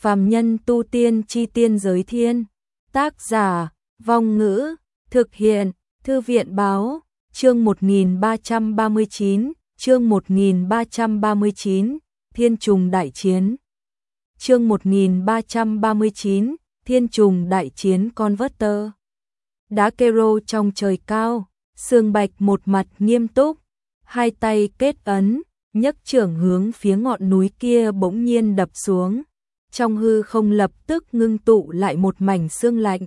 Phàm nhân tu tiên chi tiên giới thiên. Tác giả, Vong Ngữ, thực hiện, Thư viện báo, chương 1339, chương 1339, Thiên trùng đại chiến. Chương 1339, Thiên trùng đại chiến Converter. Đá kero trong trời cao, Sương Bạch một mặt nghiêm túc, hai tay kết ấn, nhấc chưởng hướng phía ngọn núi kia bỗng nhiên đập xuống. Trong hư không lập tức ngưng tụ lại một mảnh sương lạnh,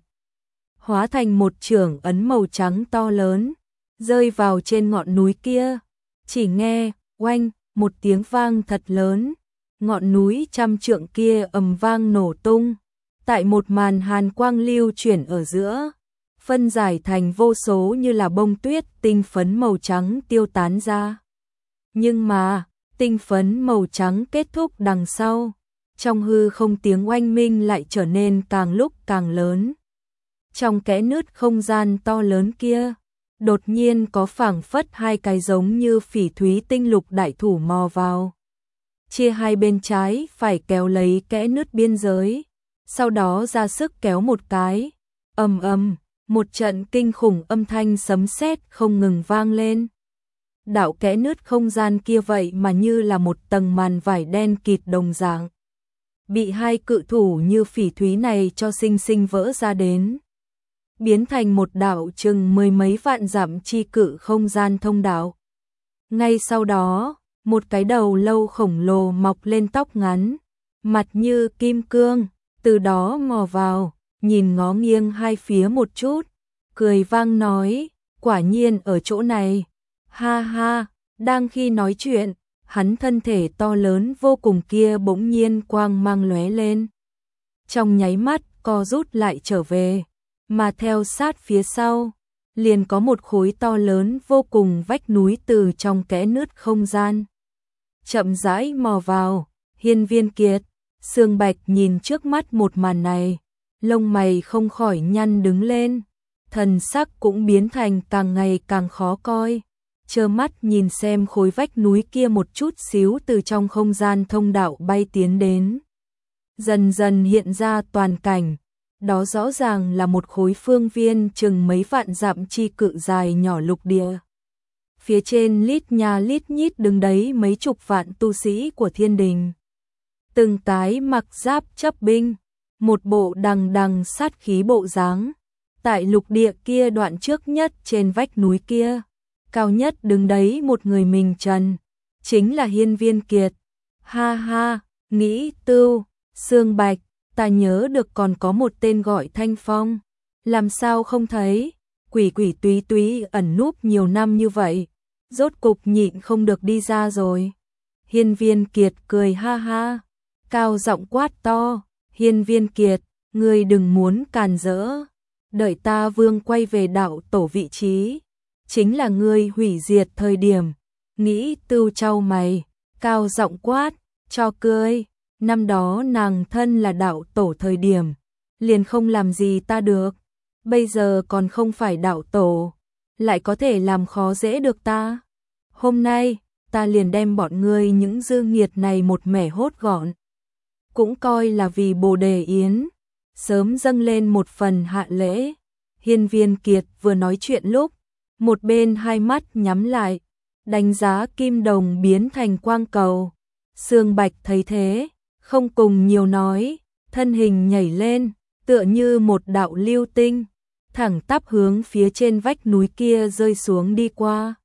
hóa thành một chưởng ấn màu trắng to lớn, rơi vào trên ngọn núi kia. Chỉ nghe, oanh, một tiếng vang thật lớn, ngọn núi trăm trượng kia ầm vang nổ tung, tại một màn hàn quang lưu chuyển ở giữa, phân giải thành vô số như là bông tuyết tinh phấn màu trắng tiêu tán ra. Nhưng mà, tinh phấn màu trắng kết thúc đằng sau, trong hư không tiếng oanh minh lại trở nên càng lúc càng lớn. Trong kẽ nứt không gian to lớn kia, đột nhiên có phảng phất hai cái giống như phỉ thúy tinh lục đại thủ mò vào, chia hai bên trái phải kéo lấy kẽ nứt biên giới, sau đó ra sức kéo một cái, ầm ầm, một trận kinh khủng âm thanh sấm sét không ngừng vang lên. Đạo kẽ nứt không gian kia vậy mà như là một tầng màn vải đen kịt đồng dạng, bị hai cự thủ như phỉ thúy này cho sinh sinh vỡ ra đến, biến thành một đạo chừng mười mấy vạn dặm chi cự không gian thông đạo. Ngay sau đó, một cái đầu lâu khổng lồ mọc lên tóc ngắn, mặt như kim cương, từ đó mò vào, nhìn ngó nghiêng hai phía một chút, cười vang nói, quả nhiên ở chỗ này, ha ha. Đang khi nói chuyện, hắn thân thể to lớn vô cùng kia bỗng nhiên quang mang lóe lên, trong nháy mắt co rút lại trở về, mà theo sát phía sau, liền có một khối to lớn vô cùng vách núi từ trong kẽ nứt không gian chậm rãi mò vào. Hiên Viên Kiệt, Sương Bạch nhìn trước mắt một màn này, lông mày không khỏi nhăn đứng lên, thần sắc cũng biến thành càng ngày càng khó coi, trơ mắt nhìn xem khối vách núi kia một chút xíu từ trong không gian thông đạo bay tiến đến, dần dần hiện ra toàn cảnh. Đó rõ ràng là một khối phương viên chừng mấy vạn dặm chi cự dài nhỏ lục địa. Phía trên lít nha lít nhít đứng đấy mấy chục vạn tu sĩ của thiên đình, từng cái mặc giáp chấp binh, một bộ đằng đằng sát khí bộ dáng. Tại lục địa kia đoạn trước nhất trên vách núi kia, cao nhất đứng đấy một người mình trần, chính là Hiên Viên Kiệt. Ha ha, nghĩ tưu, Sương Bạch, ta nhớ được còn có một tên gọi Thanh Phong, làm sao không thấy, quỷ quỷ túy túy ẩn núp nhiều năm như vậy, rốt cục nhịn không được đi ra rồi. Hiên Viên Kiệt cười ha ha, cao giọng quát to, Hiên Viên Kiệt, ngươi đừng muốn càn rỡ, đợi ta vương quay về đạo tổ vị trí, chính là ngươi hủy diệt thời điểm. Nghĩ tưu trao mày, cao giọng quát, cho cười, năm đó nàng thân là đạo tổ thời điểm, liền không làm gì ta được, bây giờ còn không phải đạo tổ, lại có thể làm khó dễ được ta. Hôm nay, ta liền đem bọn ngươi những dư nghiệt này một mẻ hốt gọn, cũng coi là vì Bồ Đề Yến, sớm dâng lên một phần hạ lễ. Hiên Viên Kiệt vừa nói chuyện lúc, một bên hai mắt nhắm lại, đánh giá kim đồng biến thành quang cầu. Sương Bạch thấy thế, không cùng nhiều nói, thân hình nhảy lên, tựa như một đạo lưu tinh, thẳng tắp hướng phía trên vách núi kia rơi xuống đi qua.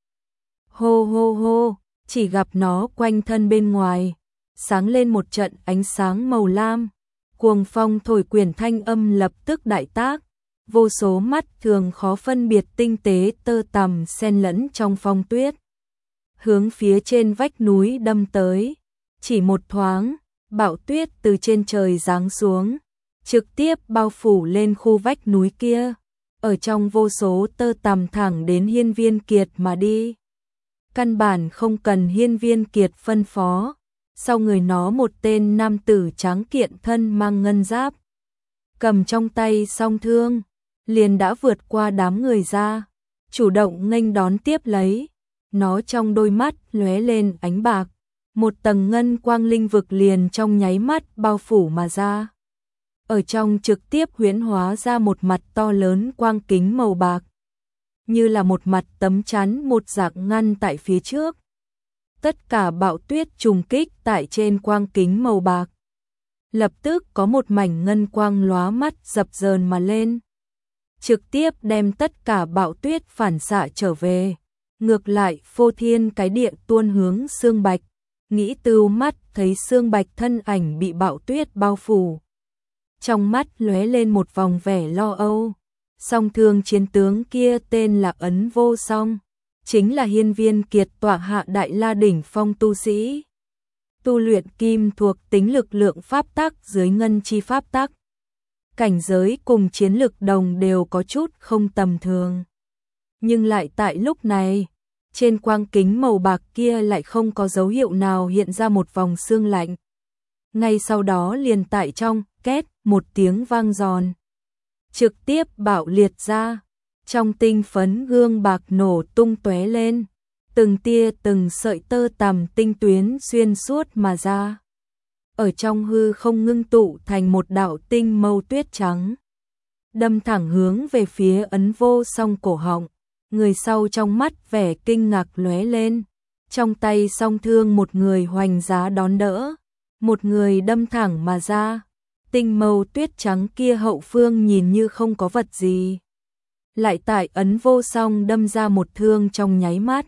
Hô hô hô, chỉ gặp nó quanh thân bên ngoài, sáng lên một trận ánh sáng màu lam, cuồng phong thổi quyển thanh âm lập tức đại tác, vô số mắt thường khó phân biệt tinh tế tơ tằm xen lẫn trong phong tuyết, hướng phía trên vách núi đâm tới. Chỉ một thoáng, bão tuyết từ trên trời giáng xuống, trực tiếp bao phủ lên khu vách núi kia, ở trong vô số tơ tằm thẳng đến Hiên Viên Kiệt mà đi. Căn bản không cần Hiên Viên Kiệt phân phó, sau người nó một tên nam tử tráng kiện thân mang ngân giáp, cầm trong tay song thương, liền đã vượt qua đám người ra, chủ động nghênh đón tiếp lấy. Nó trong đôi mắt lóe lên ánh bạc, một tầng ngân quang linh vực liền trong nháy mắt bao phủ mà ra. Ở trong trực tiếp huyễn hóa ra một mặt to lớn quang kính màu bạc, như là một mặt tấm chắn một dạng ngăn tại phía trước. Tất cả bão tuyết trùng kích tại trên quang kính màu bạc. Lập tức có một mảnh ngân quang lóa mắt dập dờn mà lên, trực tiếp đem tất cả bão tuyết phản xạ trở về. Ngược lại phô thiên cái địa tuôn hướng Sương Bạch, nghĩ từ mắt thấy Sương Bạch thân ảnh bị bão tuyết bao phủ. Trong mắt lóe lên một vòng vẻ lo âu. Song thương chiến tướng kia tên là Ấn Vô Song, chính là Hiên Viên Kiệt tọa hạ Đại La đỉnh phong tu sĩ. Tu luyện kim thuộc tính lực lượng pháp tắc dưới ngân chi pháp tắc. Cảnh giới cùng chiến lực đồng đều có chút không tầm thường. Nhưng lại tại lúc này, trên quang kính màu bạc kia lại không có dấu hiệu nào hiện ra một vòng sương lạnh. Ngay sau đó liền tại trong, két, một tiếng vang giòn. Trực tiếp bạo liệt ra, trong tinh phấn gương bạc nổ tung tóe lên, từng tia từng sợi tơ tằm tinh tuyến xuyên suốt mà ra. Ở trong hư không ngưng tụ thành một đạo tinh mâu tuyết trắng, đâm thẳng hướng về phía Ấn Vô Song cổ họng. Người sau trong mắt vẻ kinh ngạc lóe lên, trong tay song thương một người hoành giá đón đỡ, một người đâm thẳng mà ra. Tinh mâu tuyết trắng kia hậu phương nhìn như không có vật gì, lại tại Ấn Vô Song đâm ra một thương trong nháy mắt,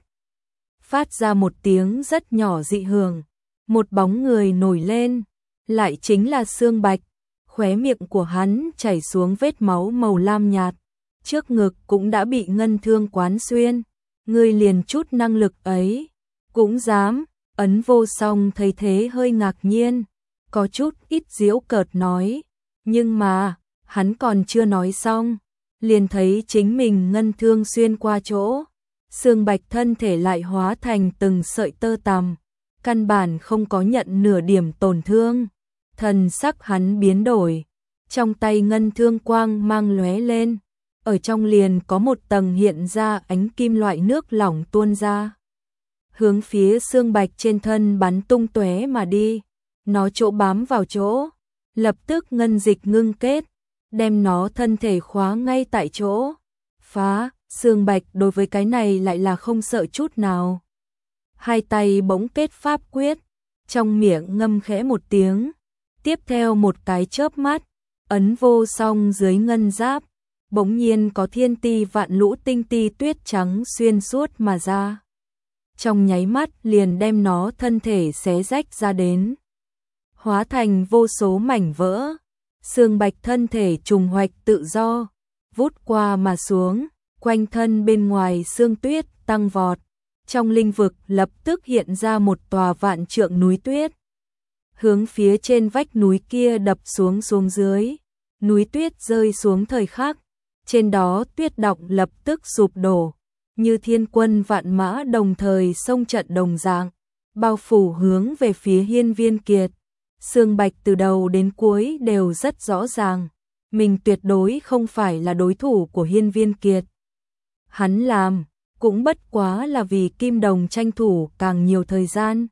phát ra một tiếng rất nhỏ dị hưởng, một bóng người nổi lên, lại chính là Sương Bạch. Khóe miệng của hắn chảy xuống vết máu màu lam nhạt, trước ngực cũng đã bị ngân thương quán xuyên. Ngươi liền chút năng lực ấy cũng dám? Ấn Vô Song thấy thế hơi ngạc nhiên, có chút ít giễu cợt nói, nhưng mà hắn còn chưa nói xong, liền thấy chính mình ngân thương xuyên qua chỗ, Sương Bạch thân thể lại hóa thành từng sợi tơ tằm, căn bản không có nhận nửa điểm tổn thương. Thần sắc hắn biến đổi, trong tay ngân thương quang mang lóe lên, ở trong liền có một tầng hiện ra ánh kim loại nước lỏng tuôn ra, hướng phía Sương Bạch trên thân bắn tung tóe mà đi. Nó chỗ bám vào chỗ, lập tức ngân dịch ngưng kết, đem nó thân thể khóa ngay tại chỗ. Phá! Sương Bạch đối với cái này lại là không sợ chút nào. Hai tay bỗng kết pháp quyết, trong miệng ngâm khẽ một tiếng, tiếp theo một cái chớp mắt, Ấn Vô Song dưới ngân giáp, bỗng nhiên có thiên ti vạn lũ tinh ti tuyết trắng xuyên suốt mà ra. Trong nháy mắt liền đem nó thân thể xé rách ra đến, hóa thành vô số mảnh vỡ. Sương Bạch thân thể trùng hoạch tự do, vút qua mà xuống, quanh thân bên ngoài sương tuyết tăng vọt. Trong linh vực lập tức hiện ra một tòa vạn trượng núi tuyết, hướng phía trên vách núi kia đập xuống dưới. Núi tuyết rơi xuống thời khắc, trên đó tuyết đọng lập tức sụp đổ, như thiên quân vạn mã đồng thời xông trận đồng dạng, bao phủ hướng về phía Hiên Viên Kiệt. Sương Bạch từ đầu đến cuối đều rất rõ ràng, mình tuyệt đối không phải là đối thủ của Hiên Viên Kiệt. Hắn làm cũng bất quá là vì Kim Đồng tranh thủ càng nhiều thời gian,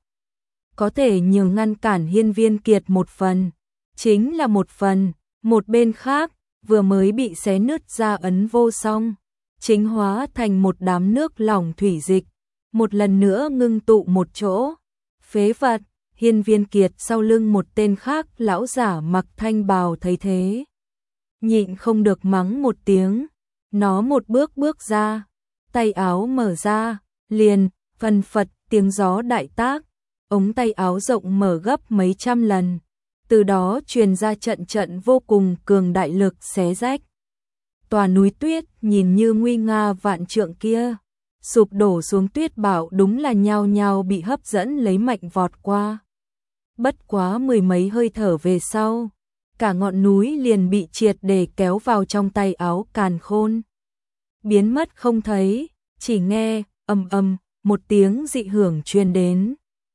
có thể nhường ngăn cản Hiên Viên Kiệt một phần, chính là một phần. Một bên khác, vừa mới bị xé nứt ra Ấn Vô Song, chính hóa thành một đám nước lỏng thủy dịch, một lần nữa ngưng tụ một chỗ. Phế vật! Hiên Viên Kiệt sau lưng một tên khác lão giả mặc thanh bào thấy thế, nhịn không được mắng một tiếng. Nó một bước ra, tay áo mở ra, liền phần phật tiếng gió đại tác, ống tay áo rộng mở gấp mấy trăm lần, từ đó truyền ra trận vô cùng cường đại lực xé rách. Tòa núi tuyết nhìn như nguy nga vạn trượng kia, sụp đổ xuống tuyết bảo đúng là nhao nhao bị hấp dẫn lấy mạnh vọt qua. Bất quá mười mấy hơi thở về sau, cả ngọn núi liền bị triệt để kéo vào trong tay áo càn khôn, biến mất không thấy. Chỉ nghe ầm ầm một tiếng dị hưởng truyền đến,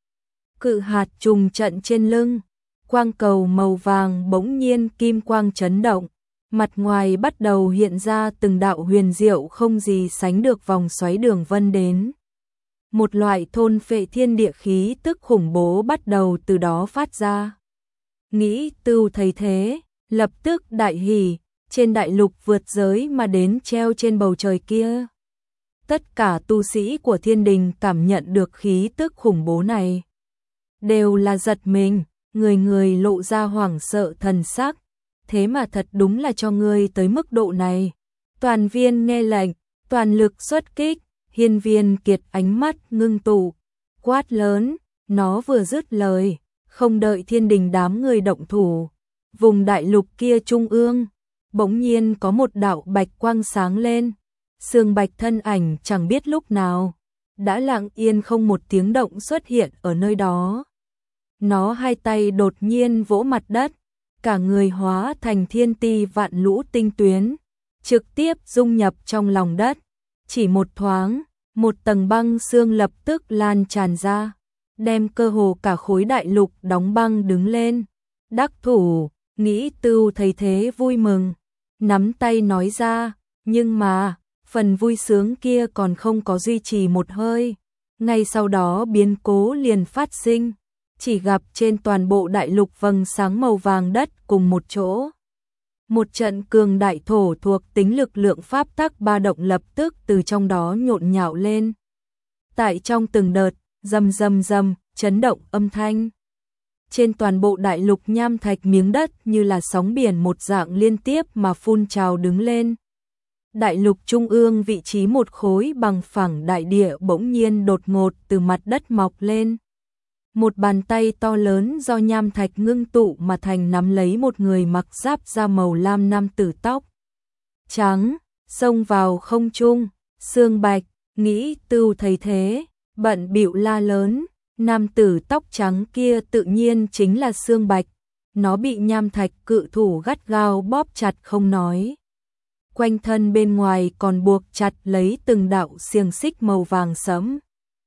cự hạt trùng trận trên lưng, quang cầu màu vàng bỗng nhiên kim quang chấn động, mặt ngoài bắt đầu hiện ra từng đạo huyền diệu không gì sánh được vòng xoáy đường vân đến. một loại thôn phệ thiên địa khí tức khủng bố bắt đầu từ đó phát ra. Nghĩ Tưu thấy thế, lập tức đại hỉ, trên đại lục vượt giới mà đến treo trên bầu trời kia. Tất cả tu sĩ của thiên đình cảm nhận được khí tức khủng bố này, đều là giật mình, người người lộ ra hoảng sợ thần sắc. Thế mà thật đúng là cho ngươi tới mức độ này. Toàn viên nghe lệnh, toàn lực xuất kích. Hiên Viên Kiệt ánh mắt ngưng tụ, quát lớn, nó vừa dứt lời, không đợi thiên đình đám người động thủ. Vùng đại lục kia trung ương, bỗng nhiên có một đạo bạch quang sáng lên. Sương bạch thân ảnh chẳng biết lúc nào, đã lặng yên không một tiếng động xuất hiện ở nơi đó. Nó hai tay đột nhiên vỗ mặt đất, cả người hóa thành thiên ti vạn lũ tinh tuyến, trực tiếp dung nhập trong lòng đất. Chỉ một thoáng, một tầng băng sương lập tức lan tràn ra, đem cơ hồ cả khối đại lục đóng băng đứng lên. Đắc thủ, Nghĩ Tưu thấy thế vui mừng, nắm tay nói ra, nhưng mà, phần vui sướng kia còn không có duy trì một hơi. Ngay sau đó biến cố liền phát sinh, chỉ gặp trên toàn bộ đại lục vầng sáng màu vàng đất cùng một chỗ. Một trận cường đại thổ thuộc tính lực lượng pháp tắc ba động lập tức từ trong đó nhộn nhạo lên. Tại trong từng đợt, rầm rầm rầm, chấn động âm thanh. Trên toàn bộ đại lục nham thạch miếng đất như là sóng biển một dạng liên tiếp mà phun trào đứng lên. Đại lục trung ương vị trí một khối bằng phẳng đại địa bỗng nhiên đột ngột từ mặt đất mọc lên. Một bàn tay to lớn do nham thạch ngưng tụ mà thành nắm lấy một người mặc giáp da màu lam nam tử tóc trắng, xông vào không trung. Sương Bạch, Nghĩ Tưu thấy thế, bận bịu la lớn, nam tử tóc trắng kia tự nhiên chính là Sương Bạch. Nó bị nham thạch cự thủ gắt gao bóp chặt không nói. Quanh thân bên ngoài còn buộc chặt lấy từng đạo xiềng xích màu vàng sẫm.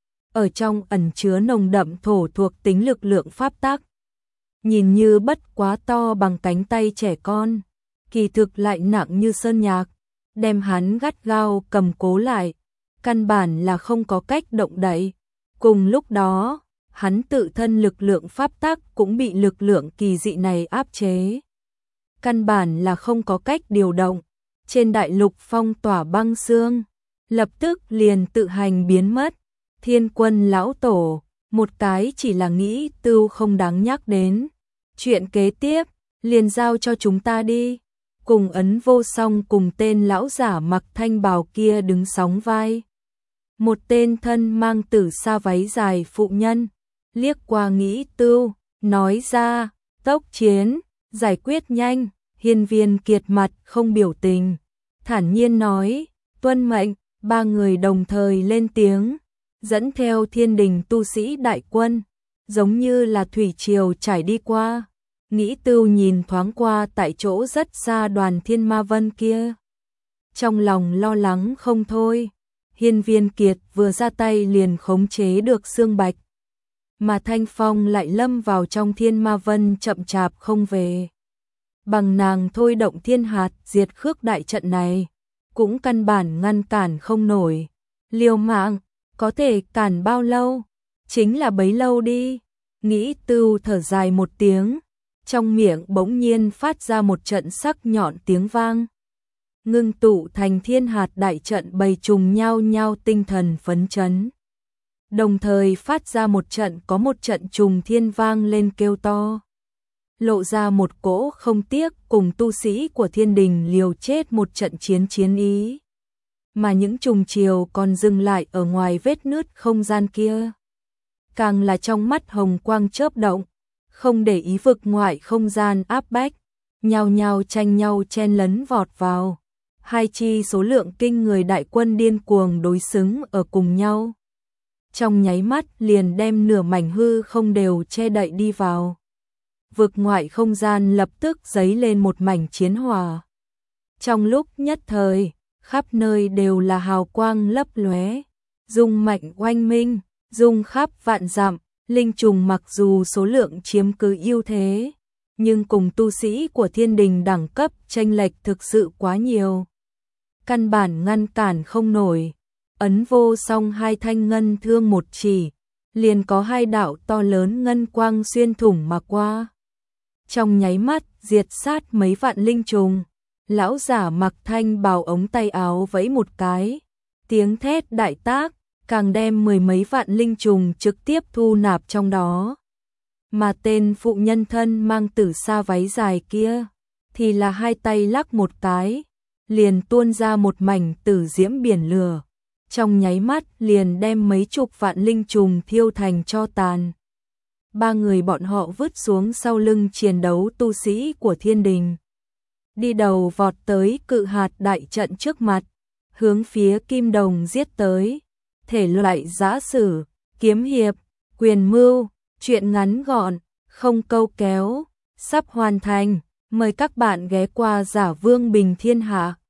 Ở trong ẩn chứa nồng đậm thổ thuộc tính lực lượng pháp tắc. Nhìn như bất quá to bằng cánh tay trẻ con, kỳ thực lại nặng như sơn nhạc, đem hắn gắt gao cầm cố lại, căn bản là không có cách động đậy. Cùng lúc đó, hắn tự thân lực lượng pháp tắc cũng bị lực lượng kỳ dị này áp chế. Căn bản là không có cách điều động. Trên đại lục phong tỏa băng sương, lập tức liền tự hành biến mất. Thiên Quân lão tổ, một cái chỉ là Nghĩ Tưu không đáng nhắc đến. Chuyện kế tiếp, liền giao cho chúng ta đi. Cùng Ấn Vô Song cùng tên lão giả mặc thanh bào kia đứng sóng vai. Một tên thân mang tử sa váy dài phụ nhân, liếc qua Nghĩ Tưu, nói ra, tốc chiến, giải quyết nhanh. Hiên Viên Kiệt mặt không biểu tình, thản nhiên nói, tuân mệnh. Ba người đồng thời lên tiếng, dẫn theo thiên đình tu sĩ đại quân, giống như là thủy triều trải đi qua. Nghĩ Tưu nhìn thoáng qua tại chỗ rất xa đoàn Thiên Ma Vân kia, trong lòng lo lắng không thôi. Hiên Viên Kiệt vừa ra tay liền khống chế được Sương Bạch, mà Thanh Phong lại lâm vào trong Thiên Ma Vân chậm chạp không về. Bằng nàng thôi động thiên hạt diệt khước đại trận này, cũng căn bản ngăn cản không nổi. Liều mạng, có thể cản bao lâu, chính là bấy lâu đi. Nghĩ Tưu thở dài một tiếng, trong miệng bỗng nhiên phát ra một trận sắc nhọn tiếng vang. Ngưng tụ thành thiên hạt đại trận bầy trùng nhao nhao tinh thần phấn chấn. Đồng thời phát ra một trận trùng thiên vang lên kêu to. Lộ ra một cỗ không tiếc cùng tu sĩ của thiên đình liều chết một trận chiến ý. Mà những trùng chiều còn dừng lại ở ngoài vết nứt không gian kia. Càng là trong mắt hồng quang chớp động, không để ý vực ngoại không gian áp bách, nhao nhao tranh nhau chen lấn vọt vào. Hai chi số lượng kinh người đại quân điên cuồng đối xứng ở cùng nhau. Trong nháy mắt liền đem nửa mảnh hư không đều che đậy đi vào. Vực ngoại không gian lập tức dấy lên một mảnh chiến hỏa. Trong lúc nhất thời, khắp nơi đều là hào quang lấp lóe, rung mạnh oanh minh, rung khắp vạn dặm. Linh trùng mặc dù số lượng chiếm cứ ưu thế, nhưng cùng tu sĩ của thiên đình đẳng cấp chênh lệch thực sự quá nhiều, căn bản ngăn cản không nổi. ấn vô song hai thanh ngân thương một chỉ, liền có hai đạo to lớn ngân quang xuyên thủng mà qua. Trong nháy mắt diệt sát mấy vạn linh trùng, lão giả mặc thanh bào ống tay áo vẫy một cái, tiếng thét đại tác, càng đem mười mấy vạn linh trùng trực tiếp thu nạp trong đó. Mà tên phụ nhân thân mang tử sa váy dài kia, thì là hai tay lắc một cái, liền tuôn ra một mảnh tử diễm biển lửa, trong nháy mắt liền đem mấy chục vạn linh trùng thiêu thành tro tàn. Ba người bọn họ vứt xuống sau lưng chiến đấu tu sĩ của thiên đình, đi đầu vọt tới cự hạt đại trận trước mặt, hướng phía Kim Đồng giết tới. Thể loại giã sử, kiếm hiệp, quyền mưu, truyện ngắn gọn, không câu kéo, sắp hoàn thành. Mời các bạn ghé qua Giả Vương Bình Thiên Hạ.